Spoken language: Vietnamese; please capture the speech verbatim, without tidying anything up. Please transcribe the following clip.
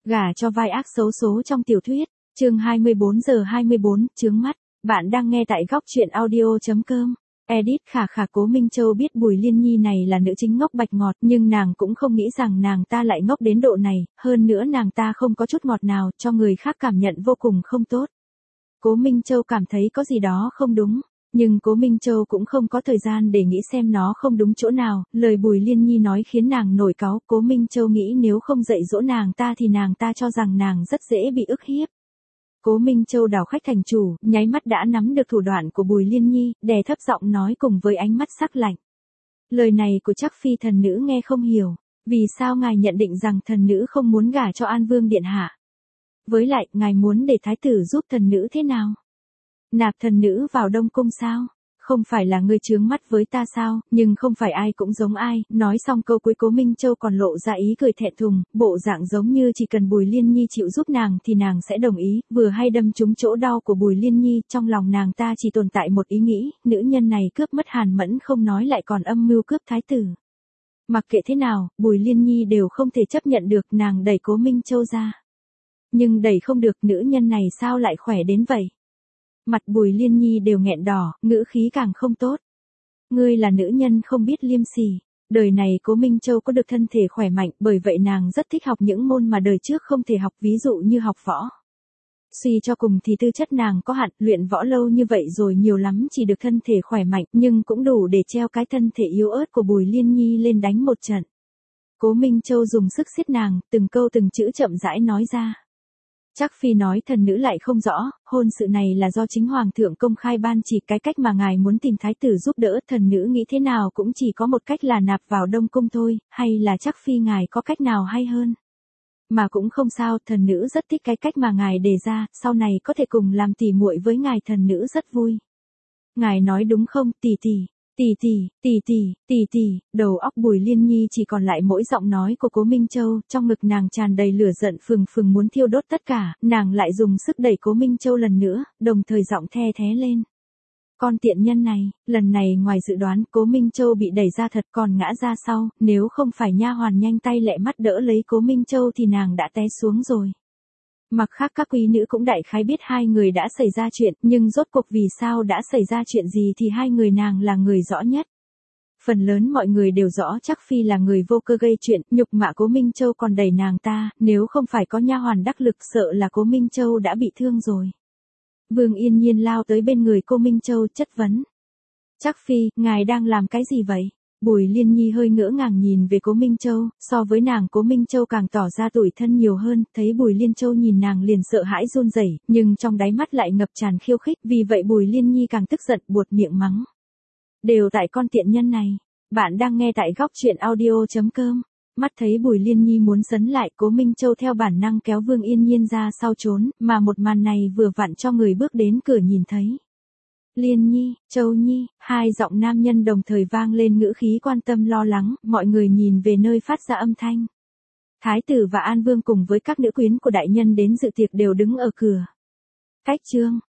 Gả cho vai ác xấu số trong tiểu thuyết, chương hai mươi bốn giờ hai mươi bốn, chướng mắt. Bạn đang nghe tại góc truyện audio chấm com. Edit khả khả Cố Minh Châu biết Bùi Liên Nhi này là nữ chính ngốc bạch ngọt, nhưng nàng cũng không nghĩ rằng nàng ta lại ngốc đến độ này, hơn nữa nàng ta không có chút ngọt nào, cho người khác cảm nhận vô cùng không tốt. Cố Minh Châu cảm thấy có gì đó không đúng, nhưng Cố Minh Châu cũng không có thời gian để nghĩ xem nó không đúng chỗ nào, lời Bùi Liên Nhi nói khiến nàng nổi cáu, Cố Minh Châu nghĩ nếu không dạy dỗ nàng ta thì nàng ta cho rằng nàng rất dễ bị ức hiếp. Cố Minh Châu đảo khách thành chủ, nháy mắt đã nắm được thủ đoạn của Bùi Liên Nhi, đè thấp giọng nói cùng với ánh mắt sắc lạnh. Lời này của Trác Phi thần nữ nghe không hiểu, vì sao ngài nhận định rằng thần nữ không muốn gả cho An Vương điện hạ? Với lại, ngài muốn để thái tử giúp thần nữ thế nào? Nạp thần nữ vào Đông Cung sao? Không phải là ngươi chướng mắt với ta sao, nhưng không phải ai cũng giống ai, nói xong câu cuối Cố Minh Châu còn lộ ra ý cười thẹn thùng, bộ dạng giống như chỉ cần Bùi Liên Nhi chịu giúp nàng thì nàng sẽ đồng ý, vừa hay đâm trúng chỗ đau của Bùi Liên Nhi, trong lòng nàng ta chỉ tồn tại một ý nghĩ, nữ nhân này cướp mất Hàn Mẫn không nói lại còn âm mưu cướp thái tử. Mặc kệ thế nào, Bùi Liên Nhi đều không thể chấp nhận được, nàng đẩy Cố Minh Châu ra. Nhưng đẩy không được, nữ nhân này sao lại khỏe đến vậy? Mặt Bùi Liên Nhi đều nghẹn đỏ, ngữ khí càng không tốt. Ngươi là nữ nhân không biết liêm sỉ. Đời này Cố Minh Châu có được thân thể khỏe mạnh, bởi vậy nàng rất thích học những môn mà đời trước không thể học, ví dụ như học võ. Suy cho cùng thì tư chất nàng có hạn, luyện võ lâu như vậy rồi nhiều lắm chỉ được thân thể khỏe mạnh, nhưng cũng đủ để treo cái thân thể yếu ớt của Bùi Liên Nhi lên đánh một trận. Cố Minh Châu dùng sức siết nàng, từng câu từng chữ chậm rãi nói ra. Trác Phi nói thần nữ lại không rõ, hôn sự này là do chính hoàng thượng công khai ban chỉ, cái cách mà ngài muốn tìm thái tử giúp đỡ, thần nữ nghĩ thế nào cũng chỉ có một cách là nạp vào Đông Cung thôi, hay là Trác Phi ngài có cách nào hay hơn? Mà cũng không sao, thần nữ rất thích cái cách mà ngài đề ra, sau này có thể cùng làm tỉ muội với ngài, thần nữ rất vui. Ngài nói đúng không, tỷ tỷ? Tỷ tỷ, tỷ tỷ, tỷ tỷ, đầu óc Bùi Liên Nhi chỉ còn lại mỗi giọng nói của Cố Minh Châu, trong ngực nàng tràn đầy lửa giận phừng phừng muốn thiêu đốt tất cả, nàng lại dùng sức đẩy Cố Minh Châu lần nữa, đồng thời giọng the thé lên. Con tiện nhân này, lần này ngoài dự đoán, Cố Minh Châu bị đẩy ra thật còn ngã ra sau, nếu không phải nha hoàn nhanh tay lẹ mắt đỡ lấy Cố Minh Châu thì nàng đã té xuống rồi. Mặc khác các quý nữ cũng đại khái biết hai người đã xảy ra chuyện, nhưng rốt cuộc vì sao đã xảy ra chuyện gì thì hai người nàng là người rõ nhất. Phần lớn mọi người đều rõ Trác Phi là người vô cơ gây chuyện, nhục mạ Cố Minh Châu còn đẩy nàng ta, nếu không phải có nha hoàn đắc lực sợ là Cố Minh Châu đã bị thương rồi. Vương Yên Nhiên lao tới bên người Cố Minh Châu chất vấn. Trác Phi, ngài đang làm cái gì vậy? Bùi Liên Nhi hơi ngỡ ngàng nhìn về Cố Minh Châu, so với nàng Cố Minh Châu càng tỏ ra tủi thân nhiều hơn, thấy Bùi Liên Châu nhìn nàng liền sợ hãi run rẩy, nhưng trong đáy mắt lại ngập tràn khiêu khích, vì vậy Bùi Liên Nhi càng tức giận buột miệng mắng. Đều tại con tiện nhân này. Bạn đang nghe tại góc truyện audio chấm com. Mắt thấy Bùi Liên Nhi muốn sấn lại, Cố Minh Châu theo bản năng kéo Vương Yên Nhiên ra sau trốn, mà một màn này vừa vặn cho người bước đến cửa nhìn thấy. Liên Nhi, Châu Nhi, hai giọng nam nhân đồng thời vang lên ngữ khí quan tâm lo lắng, mọi người nhìn về nơi phát ra âm thanh. Thái tử và An Vương cùng với các nữ quyến của đại nhân đến dự tiệc đều đứng ở cửa. Cách chương,